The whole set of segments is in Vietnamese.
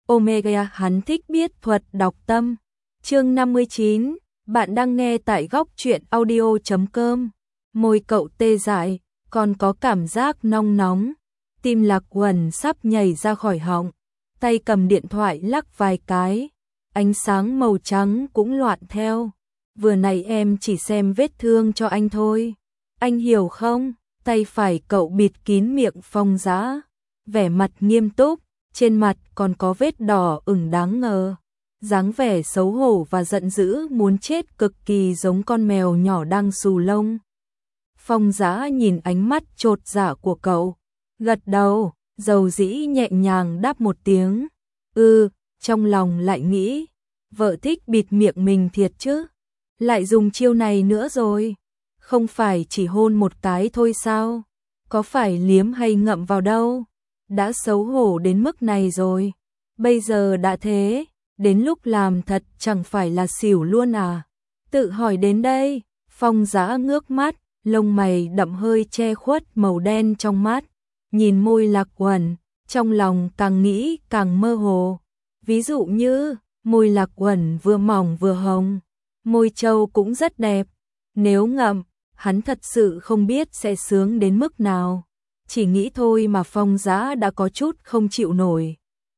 Omega hắn thích biết thuật đọc tâm. Chương 59, bạn đang nghe tại góc truyện audio.com. Môi cậu tê dại, còn có cảm giác nong nóng. Tim Lạc Uẩn sắp nhảy ra khỏi họng, tay cầm điện thoại lắc vài cái. Ánh sáng màu trắng cũng loạn theo. Vừa nãy em chỉ xem vết thương cho anh thôi. Anh hiểu không? Tay phải cậu bịt kín miệng Phong Dã, vẻ mặt nghiêm túc, trên mặt còn có vết đỏ ửng đáng ngờ. Dáng vẻ xấu hổ và giận dữ muốn chết cực kỳ giống con mèo nhỏ đang xù lông. Phong Dã nhìn ánh mắt chột dạ của cậu, gật đầu, dầu dĩ nhẹ nhàng đáp một tiếng. Trong lòng lại nghĩ, vợ thích bịt miệng mình thiệt chứ. Lại dùng chiêu này nữa rồi. Không phải chỉ hôn một cái thôi sao? Có phải liếm hay ngậm vào đâu? Đã xấu hổ đến mức này rồi. Bây giờ đã thế, đến lúc làm thật chẳng phải là xỉu luôn à? Tự hỏi đến đây, Phong Dã ngước mắt, lông mày đậm hơi che khuất màu đen trong mắt. Nhìn môi Lạc Uẩn, trong lòng càng nghĩ càng mơ hồ. Ví dụ như, môi Lạc Uẩn vừa mỏng vừa hồng. Môi trâu cũng rất đẹp. Nếu ngậm, hắn thật sự không biết sẽ sướng đến mức nào. Chỉ nghĩ thôi mà Phong Dã đã có chút không chịu nổi.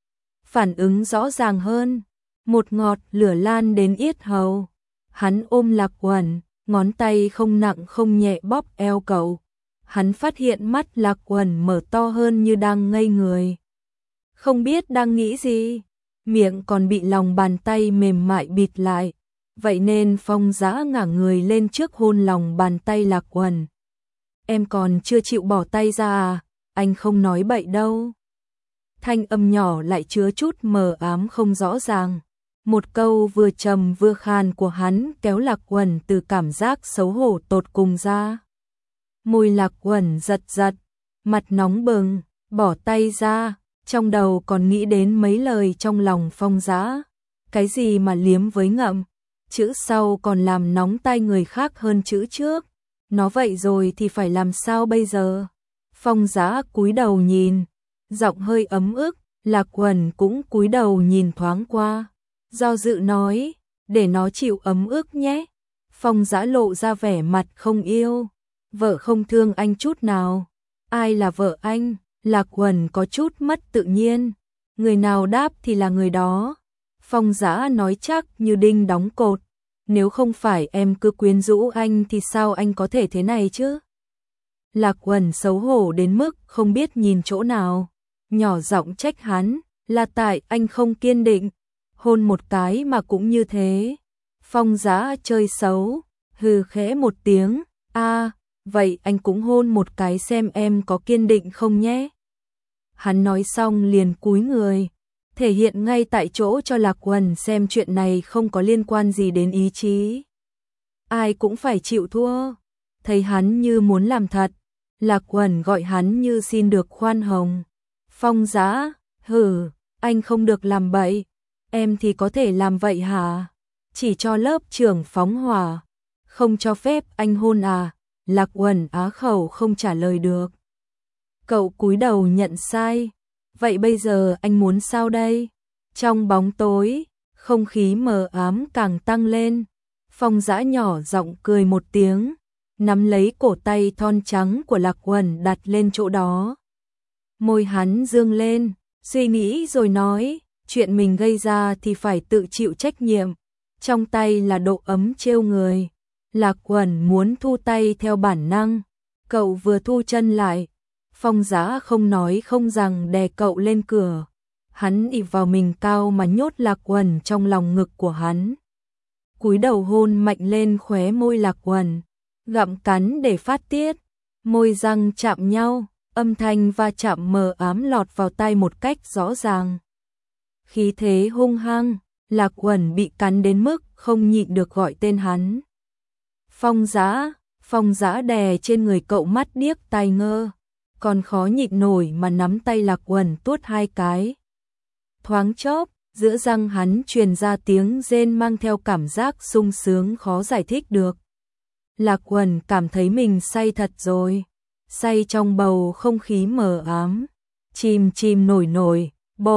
Phản ứng rõ ràng hơn, một ngọt lửa lan đến yết hầu. Hắn ôm Lạc Uẩn, ngón tay không nặng không nhẹ bóp eo cậu. Hắn phát hiện mắt Lạc Uẩn mở to hơn như đang ngây người. Không biết đang nghĩ gì, miệng còn bị lòng bàn tay mềm mại bịt lại. Vậy nên Phong Dã ngả người lên trước hôn lòng bàn tay Lạc Uẩn. Em còn chưa chịu bỏ tay ra à? Anh không nói bậy đâu. Thanh âm nhỏ lại chứa chút mờ ám không rõ ràng. Một câu vừa trầm vừa khan của hắn kéo Lạc Uẩn từ cảm giác xấu hổ tột cùng ra. Môi Lạc Uẩn giật giật, mặt nóng bừng, bỏ tay ra, trong đầu còn nghĩ đến mấy lời trong lòng Phong Dã. Cái gì mà liếm với ngậm, chữ sau còn làm nóng tay người khác hơn chữ trước. Nó vậy rồi thì phải làm sao bây giờ? Phong Dã cúi đầu nhìn, giọng hơi ấm ức. Lạc Uẩn cũng cúi đầu nhìn thoáng qua, do dự nói, để nó chịu ấm ức nhé. Phong Dã lộ ra vẻ mặt không yêu. Vợ không thương anh chút nào. Ai là vợ anh? Lạc Uẩn có chút mất tự nhiên. Người nào đáp thì là người đó. Phong Dã nói chắc như đinh đóng cột. Nếu không phải em cứ quyến rũ anh thì sao anh có thể thế này chứ? Lạc Uẩn xấu hổ đến mức không biết nhìn chỗ nào. Nhỏ giọng trách hắn, là tại anh không kiên định. Hôn một cái mà cũng như thế. Phong Dã chơi xấu, hừ khẽ một tiếng. Vậy anh cũng hôn một cái xem em có kiên định không nhé. Hắn nói xong liền cúi người, thể hiện ngay tại chỗ cho Lạc Uẩn xem chuyện này không có liên quan gì đến ý chí. Ai cũng phải chịu thua. Thấy hắn như muốn làm thật, Lạc Uẩn gọi hắn như xin được khoan hồng. Phong Dã, anh không được làm bậy. Em thì có thể làm vậy hả? Chỉ cho lớp trưởng phóng hỏa, không cho phép anh hôn à? Lạc Uẩn á khẩu không trả lời được. Cậu cúi đầu nhận sai. Vậy bây giờ anh muốn sao đây? Trong bóng tối, không khí mờ ám càng tăng lên. Phong Dã nhỏ giọng cười một tiếng, nắm lấy cổ tay thon trắng của Lạc Uẩn đặt lên chỗ đó. Môi hắn dương lên, suy nghĩ rồi nói, chuyện mình gây ra thì phải tự chịu trách nhiệm. Trong tay là độ ấm trêu người. Lạc Uẩn muốn thu tay theo bản năng. Cậu vừa thu chân lại, Phong Dã không nói không rằng đè cậu lên cửa. Hắn ỷ vào mình cao mà nhốt Lạc Uẩn trong lòng ngực của hắn. Cúi đầu hôn mạnh lên khóe môi Lạc Uẩn, gặm cắn để phát tiết. Môi răng chạm nhau, âm thanh va chạm mờ ám lọt vào tai một cách rõ ràng. Khí thế hung hăng, Lạc Uẩn bị cắn đến mức không nhịn được gọi tên hắn. Phong Dã đè trên người cậu mắt điếc tai ngơ, còn khó nhịn nổi mà nắm tay Lạc Uẩn tuốt hai cái. Thoáng chốc, giữa răng hắn truyền ra tiếng rên mang theo cảm giác sung sướng khó giải thích được. Lạc Uẩn cảm thấy mình say thật rồi, say trong bầu không khí mờ ám, chìm nổi, bộp,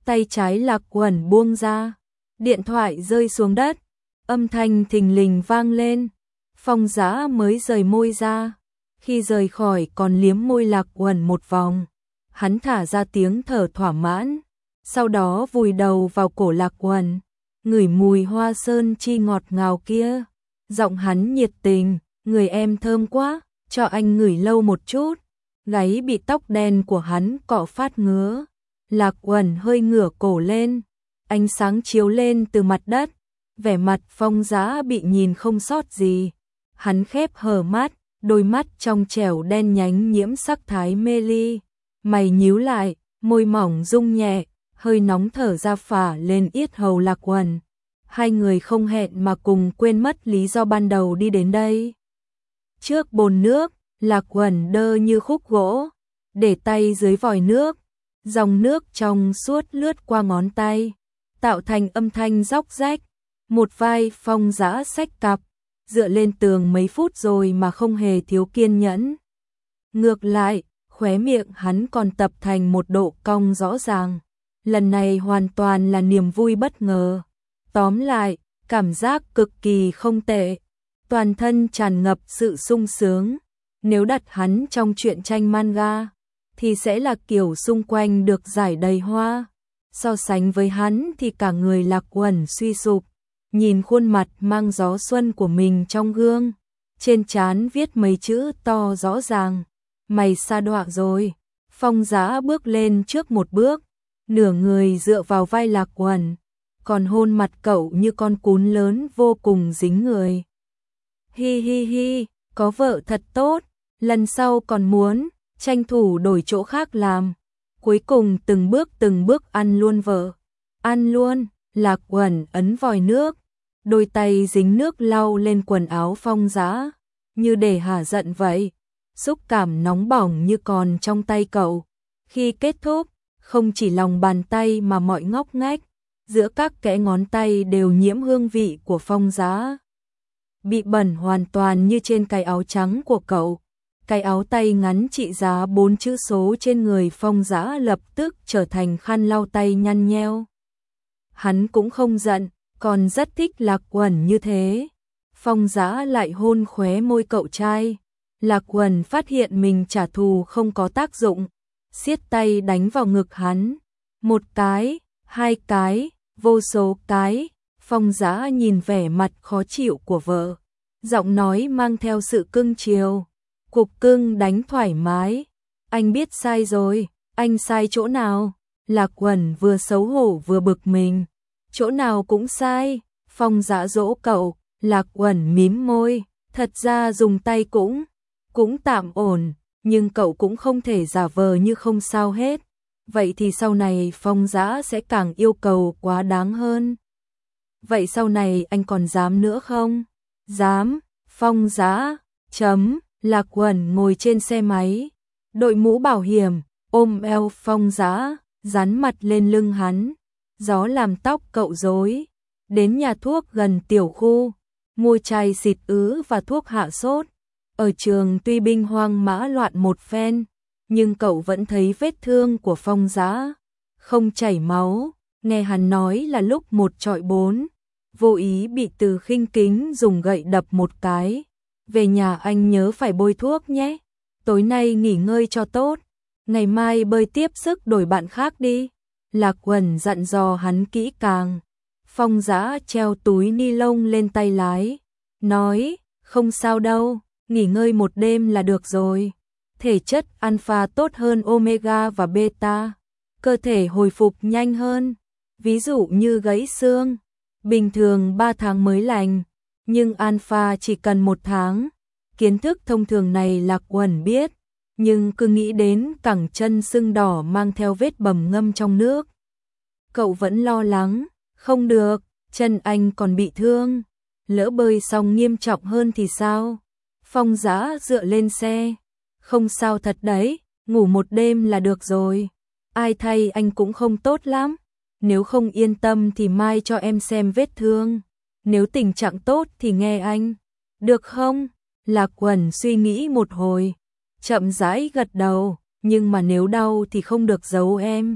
tay trái Lạc Uẩn buông ra, điện thoại rơi xuống đất, âm thanh thình lình vang lên, Phong Dã mới rời môi ra, khi rời khỏi còn liếm môi Lạc Uẩn một vòng, hắn thả ra tiếng thở thỏa mãn, sau đó vùi đầu vào cổ Lạc Uẩn, ngửi mùi hoa sơn chi ngọt ngào kia, giọng hắn nhiệt tình, người em thơm quá, cho anh ngửi lâu một chút, gáy bị tóc đen của hắn cọ phát ngứa, Lạc Uẩn hơi ngửa cổ lên, ánh sáng chiếu lên từ mặt đất, vẻ mặt Phong Dã bị nhìn không sót gì, hắn khép hờ mắt, đôi mắt trong trẻo đen nhánh nhiễm sắc thái mê ly, mày nhíu lại, môi mỏng rung nhẹ, hơi nóng thở ra phả lên yết hầu Lạc Uẩn. Hai người không hẹn mà cùng quên mất lý do ban đầu đi đến đây. Trước bồn nước, Lạc Uẩn đơ như khúc gỗ, để tay dưới vòi nước, dòng nước trong suốt lướt qua ngón tay, tạo thành âm thanh róc rách. Một vai Phong Dã xách cặp, dựa lên tường mấy phút rồi mà không hề thiếu kiên nhẫn. Ngược lại, khóe miệng hắn còn tập thành một độ cong rõ ràng. Lần này hoàn toàn là niềm vui bất ngờ. Tóm lại, cảm giác cực kỳ không tệ. Toàn thân tràn ngập sự sung sướng. Nếu đặt hắn trong truyện tranh manga, thì sẽ là kiểu xung quanh được rải đầy hoa. So sánh với hắn thì cả người Lạc Uẩn suy sụp. Nhìn khuôn mặt mang gió xuân của mình trong gương, trên trán viết mấy chữ to rõ ràng, mày sa đọa rồi. Phong Dã bước lên trước một bước, nửa người dựa vào vai Lạc Uẩn, còn hôn mặt cậu như con cún lớn vô cùng dính người. Hi hi hi, có vợ thật tốt, lần sau còn muốn tranh thủ đổi chỗ khác làm. Cuối cùng từng bước ăn luôn vợ. Ăn luôn, Lạc Uẩn ấn vòi nước, đôi tay dính nước lau lên quần áo Phong Dã, như để hả giận vậy. Xúc cảm nóng bỏng như còn trong tay cậu. Khi kết thúc, không chỉ lòng bàn tay mà mọi ngóc ngách, giữa các kẽ ngón tay đều nhiễm hương vị của Phong Dã. Bị bẩn hoàn toàn như trên cái áo trắng của cậu. Cái áo tay ngắn trị giá 4 chữ số trên người Phong Dã lập tức trở thành khăn lau tay nhăn nheo. Hắn cũng không giận, còn rất thích Lạc Uẩn như thế. Phong Dã lại hôn khóe môi cậu trai. Lạc Uẩn phát hiện mình trả thù không có tác dụng, siết tay đánh vào ngực hắn. Một cái, hai cái, vô số cái. Phong Dã nhìn vẻ mặt khó chịu của vợ, giọng nói mang theo sự cưng chiều. Cục cưng đánh thoải mái. Anh biết sai rồi, anh sai chỗ nào? Lạc Uẩn vừa xấu hổ vừa bực mình. Chỗ nào cũng sai. Phong Dã dỗ cậu. Lạc Uẩn mím môi. Thật ra dùng tay cũng tạm ổn, nhưng cậu cũng không thể giả vờ như không sao hết. Vậy thì sau này Phong Dã sẽ càng yêu cầu quá đáng hơn. Vậy sau này anh còn dám nữa không? Dám. Phong Dã Lạc Uẩn ngồi trên xe máy, đội mũ bảo hiểm, ôm eo Phong Dã, dán mặt lên lưng hắn. Gió làm tóc cậu rối. Đến nhà thuốc gần tiểu khu, mua chai xịt ứ và thuốc hạ sốt. Ở trường tuy binh hoang mã loạn một phen, nhưng cậu vẫn thấy vết thương của Phong Dã không chảy máu. Nghe hắn nói là lúc 1-4, vô ý bị Từ Khinh Kính dùng gậy đập một cái. Về nhà anh nhớ phải bôi thuốc nhé. Tối nay nghỉ ngơi cho tốt, ngày mai bơi tiếp sức đổi bạn khác đi. Lạc Uẩn dặn dò hắn kỹ càng. Phong Dã treo túi ni lông lên tay lái, nói, không sao đâu, nghỉ ngơi một đêm là được rồi. Thể chất alpha tốt hơn omega và beta, cơ thể hồi phục nhanh hơn. Ví dụ như gãy xương, bình thường 3 tháng mới lành, nhưng alpha chỉ cần 1 tháng. Kiến thức thông thường này Lạc Uẩn biết, nhưng cứ nghĩ đến cẳng chân sưng đỏ mang theo vết bầm ngâm trong nước. Cậu vẫn lo lắng, không được, chân anh còn bị thương, lỡ bơi xong nghiêm trọng hơn thì sao? Phong Dã dựa lên xe, không sao thật đấy, ngủ một đêm là được rồi. Ai thay anh cũng không tốt lắm, nếu không yên tâm thì mai cho em xem vết thương. Nếu tình trạng tốt thì nghe anh, được không? Lạc Uẩn suy nghĩ một hồi, chậm rãi gật đầu, nhưng mà nếu đau thì không được giấu em.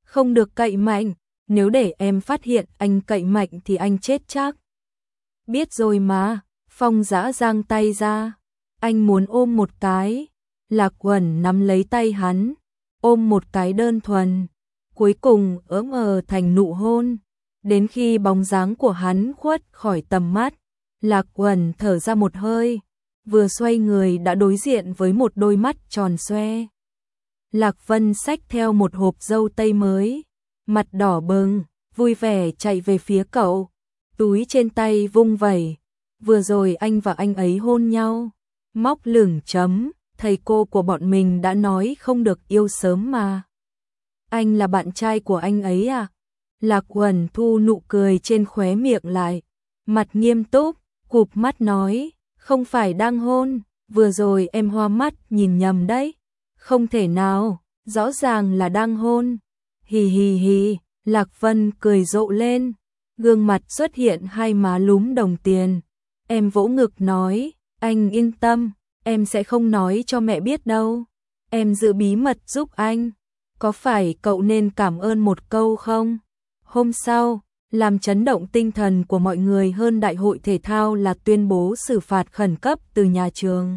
Không được cậy mạnh, nếu để em phát hiện anh cậy mạnh thì anh chết chắc. Biết rồi mà, Phong Dã giang tay ra. Anh muốn ôm một cái. Lạc Uẩn nắm lấy tay hắn, ôm một cái đơn thuần. Cuối cùng ấm thành nụ hôn. Đến khi bóng dáng của hắn khuất khỏi tầm mắt, Lạc Uẩn thở ra một hơi, vừa xoay người đã đối diện với một đôi mắt tròn xoe. Lạc Vân xách theo một hộp dâu tây mới, mặt đỏ bừng, vui vẻ chạy về phía cậu, túi trên tay vung vẩy. Vừa rồi anh và anh ấy hôn nhau, móc lửng chấm, thầy cô của bọn mình đã nói không được yêu sớm mà. Anh là bạn trai của anh ấy à? Lạc Uẩn thu nụ cười trên khóe miệng lại, mặt nghiêm túc, cụp mắt nói, không phải đang hôn, vừa rồi em hoa mắt nhìn nhầm đấy. Không thể nào, rõ ràng là đang hôn. Hì hì hì, Lạc Vân cười rộ lên, gương mặt xuất hiện hai má lúm đồng tiền. Em vỗ ngực nói, anh yên tâm, em sẽ không nói cho mẹ biết đâu. Em giữ bí mật giúp anh. Có phải cậu nên cảm ơn một câu không? Hôm sau, làm chấn động tinh thần của mọi người hơn đại hội thể thao là tuyên bố xử phạt khẩn cấp từ nhà trường.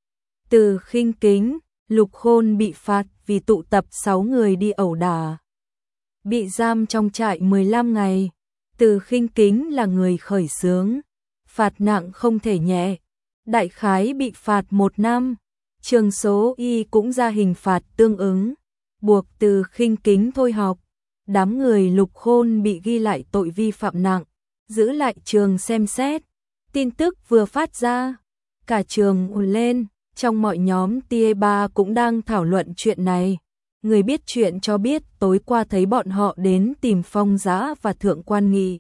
Từ Khinh Kính, Lục Khôn bị phạt vì tụ tập 6 người đi ẩu đả. Bị giam trong trại 15 ngày. Từ Khinh Kính là người khởi xướng. Phạt nặng không thể nhẹ. Đại khái bị phạt 1 năm. Trường số Y cũng ra hình phạt tương ứng, buộc Từ Khinh Kính thôi học. Đám người Lục Khôn bị ghi lại tội vi phạm nặng, giữ lại trường xem xét. Tin tức vừa phát ra, cả trường ùn lên, trong mọi nhóm tia 3 cũng đang thảo luận chuyện này. Người biết chuyện cho biết tối qua thấy bọn họ đến tìm Phong Dã và Thượng Quan Nghị.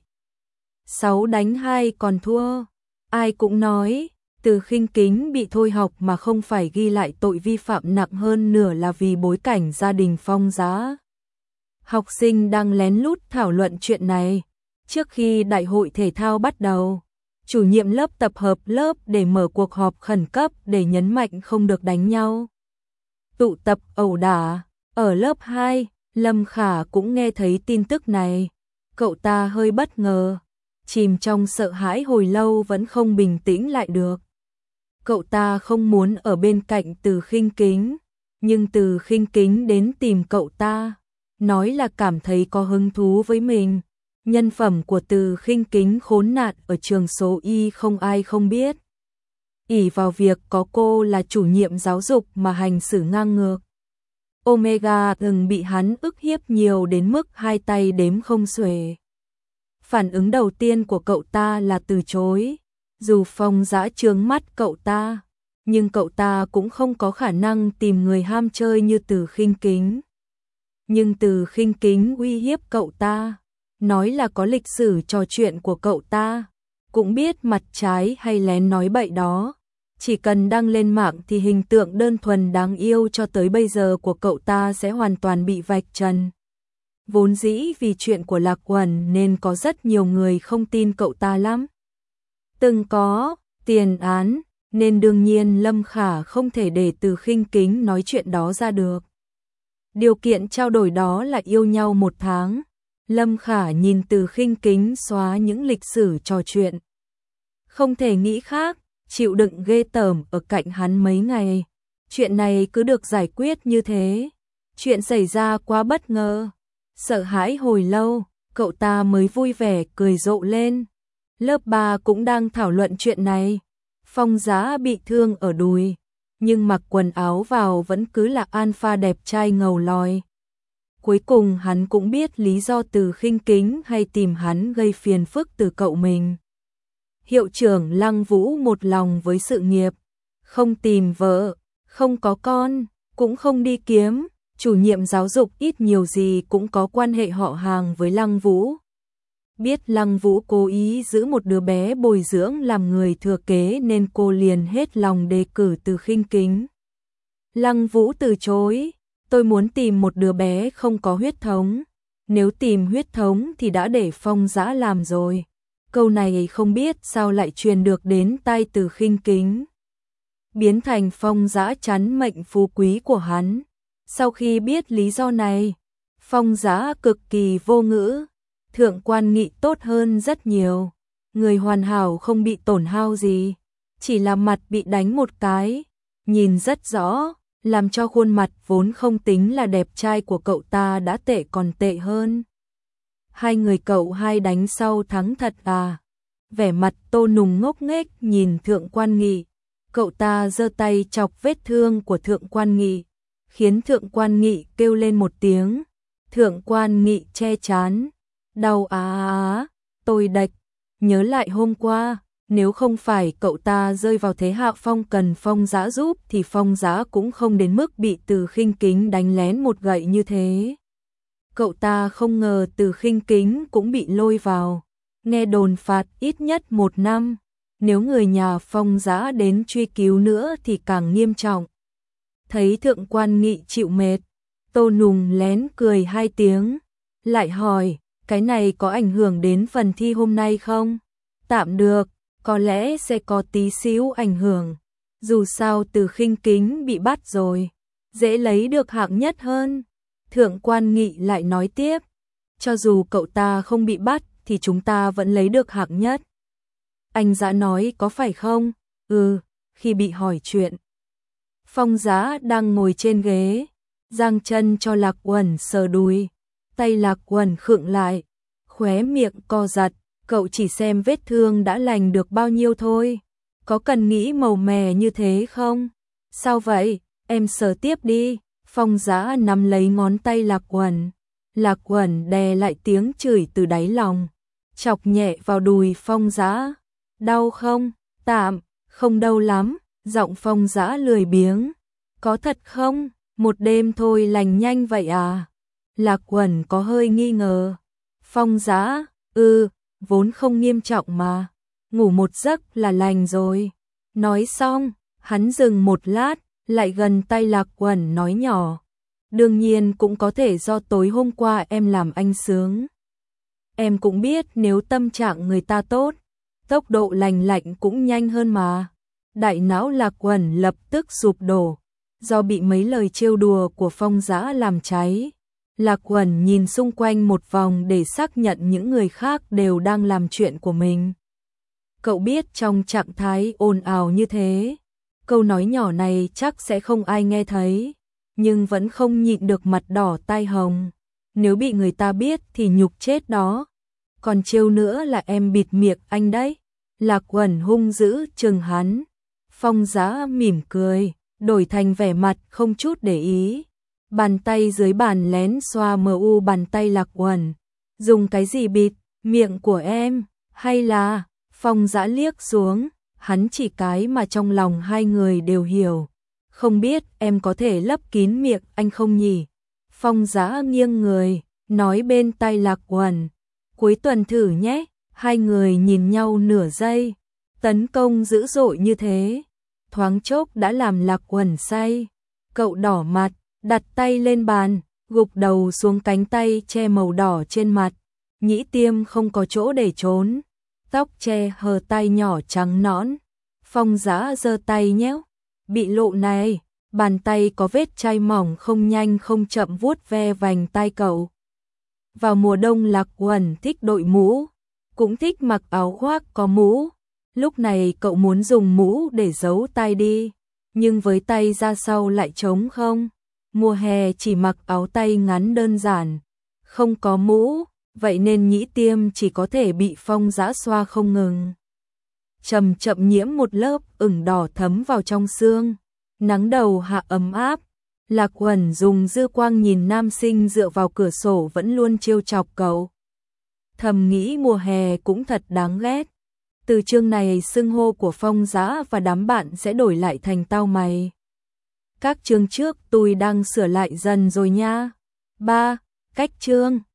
6-2 còn thua. Ai cũng nói, Từ Khinh Kính bị thôi học mà không phải ghi lại tội vi phạm nặng hơn nửa là vì bối cảnh gia đình Phong Dã. Học sinh đang lén lút thảo luận chuyện này. Trước khi đại hội thể thao bắt đầu, chủ nhiệm lớp tập hợp lớp để mở cuộc họp khẩn cấp để nhấn mạnh không được đánh nhau. Tụ tập ẩu đả. Ở lớp 2, Lâm Khả cũng nghe thấy tin tức này. Cậu ta hơi bất ngờ, chìm trong sợ hãi hồi lâu vẫn không bình tĩnh lại được. Cậu ta không muốn ở bên cạnh Từ Khinh Kính, nhưng Từ Khinh Kính đến tìm cậu ta, nói là cảm thấy có hứng thú với mình. Nhân phẩm của Từ Khinh Kính khốn nạn ở trường số Y không ai không biết. Ỷ vào việc có cô là chủ nhiệm giáo dục mà hành xử ngang ngược. Omega từng bị hắn ức hiếp nhiều đến mức hai tay đếm không xuể. Phản ứng đầu tiên của cậu ta là từ chối. Dù Phong Dã trướng mắt cậu ta, nhưng cậu ta cũng không có khả năng tìm người ham chơi như Từ Khinh Kính. Nhưng Từ Khinh Kính uy hiếp cậu ta, nói là có lịch sử trò chuyện của cậu ta, cũng biết mặt trái hay lén nói bậy đó. Chỉ cần đăng lên mạng thì hình tượng đơn thuần đáng yêu cho tới bây giờ của cậu ta sẽ hoàn toàn bị vạch trần. Vốn dĩ vì chuyện của Lạc Uẩn nên có rất nhiều người không tin cậu ta lắm. Từng có tiền án, nên đương nhiên Lâm Khả không thể để Từ Khinh Kính nói chuyện đó ra được. Điều kiện trao đổi đó là yêu nhau 1 tháng. Lâm Khả nhìn Từ Khinh Kính xóa những lịch sử trò chuyện. Không thể nghĩ khác, chịu đựng ghê tởm ở cạnh hắn mấy ngày. Chuyện này cứ được giải quyết như thế. Chuyện xảy ra quá bất ngờ. Sợ hãi hồi lâu, cậu ta mới vui vẻ cười rộ lên. Lớp 3 cũng đang thảo luận chuyện này. Phong Dã bị thương ở đùi, nhưng mặc quần áo vào vẫn cứ là alpha đẹp trai ngầu lòi. Cuối cùng hắn cũng biết lý do Từ Khinh Kính hay tìm hắn gây phiền phức từ cậu mình. Hiệu trưởng Lăng Vũ một lòng với sự nghiệp, không tìm vợ, không có con, cũng không đi kiếm. Chủ nhiệm giáo dục ít nhiều gì cũng có quan hệ họ hàng với Lăng Vũ. Biết Lăng Vũ cố ý giữ một đứa bé bồi dưỡng làm người thừa kế nên cô liền hết lòng đề cử Từ Khinh Kính. Lăng Vũ từ chối, tôi muốn tìm một đứa bé không có huyết thống. Nếu tìm huyết thống thì đã để Phong Dã làm rồi. Câu này không biết sao lại truyền được đến tai Từ Khinh Kính. Biến thành Phong Dã chắn mệnh phú quý của hắn. Sau khi biết lý do này, Phong Giá cực kỳ vô ngữ. Thượng Quan Nghị tốt hơn rất nhiều. Người hoàn hảo không bị tổn hao gì. Chỉ là mặt bị đánh một cái. Nhìn rất rõ, làm cho khuôn mặt vốn không tính là đẹp trai của cậu ta đã tệ còn tệ hơn. Hai người cậu hai đánh sau thắng thật à? Vẻ mặt Tô Nùng ngốc nghếch nhìn Thượng Quan Nghị. Cậu ta giơ tay chọc vết thương của Thượng Quan Nghị, khiến Thượng Quan Nghị kêu lên một tiếng. Thượng Quan Nghị che trán. Đau á, tôi đạch. Nhớ lại hôm qua, nếu không phải cậu ta rơi vào thế hạ phong cần Phong Giá giúp thì Phong Giá cũng không đến mức bị Từ Khinh Kính đánh lén một gậy như thế. Cậu ta không ngờ Từ Khinh Kính cũng bị lôi vào. Nghe đồn phạt ít nhất 1 năm. Nếu người nhà Phong Giá đến truy cứu nữa thì càng nghiêm trọng. Thấy Thượng Quan Nghị chịu mệt, Tô Nùng lén cười 2 tiếng. Lại hỏi, cái này có ảnh hưởng đến phần thi hôm nay không? Tạm được, có lẽ sẽ có tí xíu ảnh hưởng. Dù sao Từ Khinh Kính bị bắt rồi, dễ lấy được hạng nhất hơn. Thượng Quan Nghị lại nói tiếp, cho dù cậu ta không bị bắt thì chúng ta vẫn lấy được hạng nhất. Anh Giá nói có phải không? Khi bị hỏi chuyện. Phong Giá đang ngồi trên ghế, giang chân cho Lạc Uẩn sờ đùi. Tay Lạc Uẩn khựng lại, khóe miệng co giật. Cậu chỉ xem vết thương đã lành được bao nhiêu thôi. Có cần nghĩ màu mè như thế không? Sao vậy? Em sờ tiếp đi. Phong Giá nắm lấy ngón tay Lạc Uẩn. Lạc Uẩn đè lại tiếng chửi từ đáy lòng, chọc nhẹ vào đùi Phong Giá. Đau không? Tạm, không đau lắm. Giọng Phong Giá lười biếng. Có thật không? Một đêm thôi lành nhanh vậy à? Lạc Uẩn có hơi nghi ngờ. Phong Giá, vốn không nghiêm trọng mà. Ngủ một giấc là lành rồi. Nói xong, hắn dừng một lát, lại gần tay Lạc Uẩn nói nhỏ. Đương nhiên cũng có thể do tối hôm qua em làm anh sướng. Em cũng biết nếu tâm trạng người ta tốt, tốc độ lành lạnh cũng nhanh hơn mà. Đại não Lạc Uẩn lập tức sụp đổ, do bị mấy lời trêu đùa của Phong Giá làm cháy. Lạc Uẩn nhìn xung quanh một vòng để xác nhận những người khác đều đang làm chuyện của mình. Cậu biết trong trạng thái ồn ào như thế, câu nói nhỏ này chắc sẽ không ai nghe thấy, nhưng vẫn không nhịn được mặt đỏ tai hồng. Nếu bị người ta biết thì nhục chết đó. Còn trêu nữa là em bịt miệng anh đấy. Lạc Uẩn hung dữ trừng hắn. Phong Giá mỉm cười, đổi thành vẻ mặt không chút để ý. Bàn tay dưới bàn lén xoa bàn tay Lạc Uẩn. Dùng cái gì bịt miệng của em? Hay là... Phong Giá liếc xuống, hắn chỉ cái mà trong lòng hai người đều hiểu. Không biết em có thể lấp kín miệng anh không nhỉ? Phong Giá nghiêng người, nói bên tai Lạc Uẩn. Cuối tuần thử nhé. Hai người nhìn nhau nửa giây. Tấn công dữ dội như thế, thoáng chốc đã làm Lạc Uẩn say. Cậu đỏ mặt, đặt tay lên bàn, gục đầu xuống cánh tay che màu đỏ trên mặt. Nhĩ Tiêm không có chỗ để trốn, tóc che hờ tay nhỏ trắng nõn. Phong Giá giơ tay nhéo, bị lộ này, bàn tay có vết chai mỏng không nhanh không chậm vuốt ve vành tai cậu. Vào mùa đông Lạc Uẩn thích đội mũ, cũng thích mặc áo khoác có mũ. Lúc này cậu muốn dùng mũ để giấu tay đi, nhưng với tay ra sau lại trống không. Mùa hè chỉ mặc áo tay ngắn đơn giản, không có mũ, vậy nên Nhĩ Tiêm chỉ có thể bị Phong Giá xoa không ngừng. Chậm chậm nhiễm một lớp ửng đỏ thấm vào trong xương, nắng đầu hạ ấm áp. Lạc Uẩn dùng dư quang nhìn nam sinh dựa vào cửa sổ vẫn luôn trêu chọc cậu. Thầm nghĩ mùa hè cũng thật đáng ghét. Từ chương này xưng hô của Phong Giá và đám bạn sẽ đổi lại thành tao mày. Các chương trước tôi đang sửa lại dần rồi nha. 3. Cách chương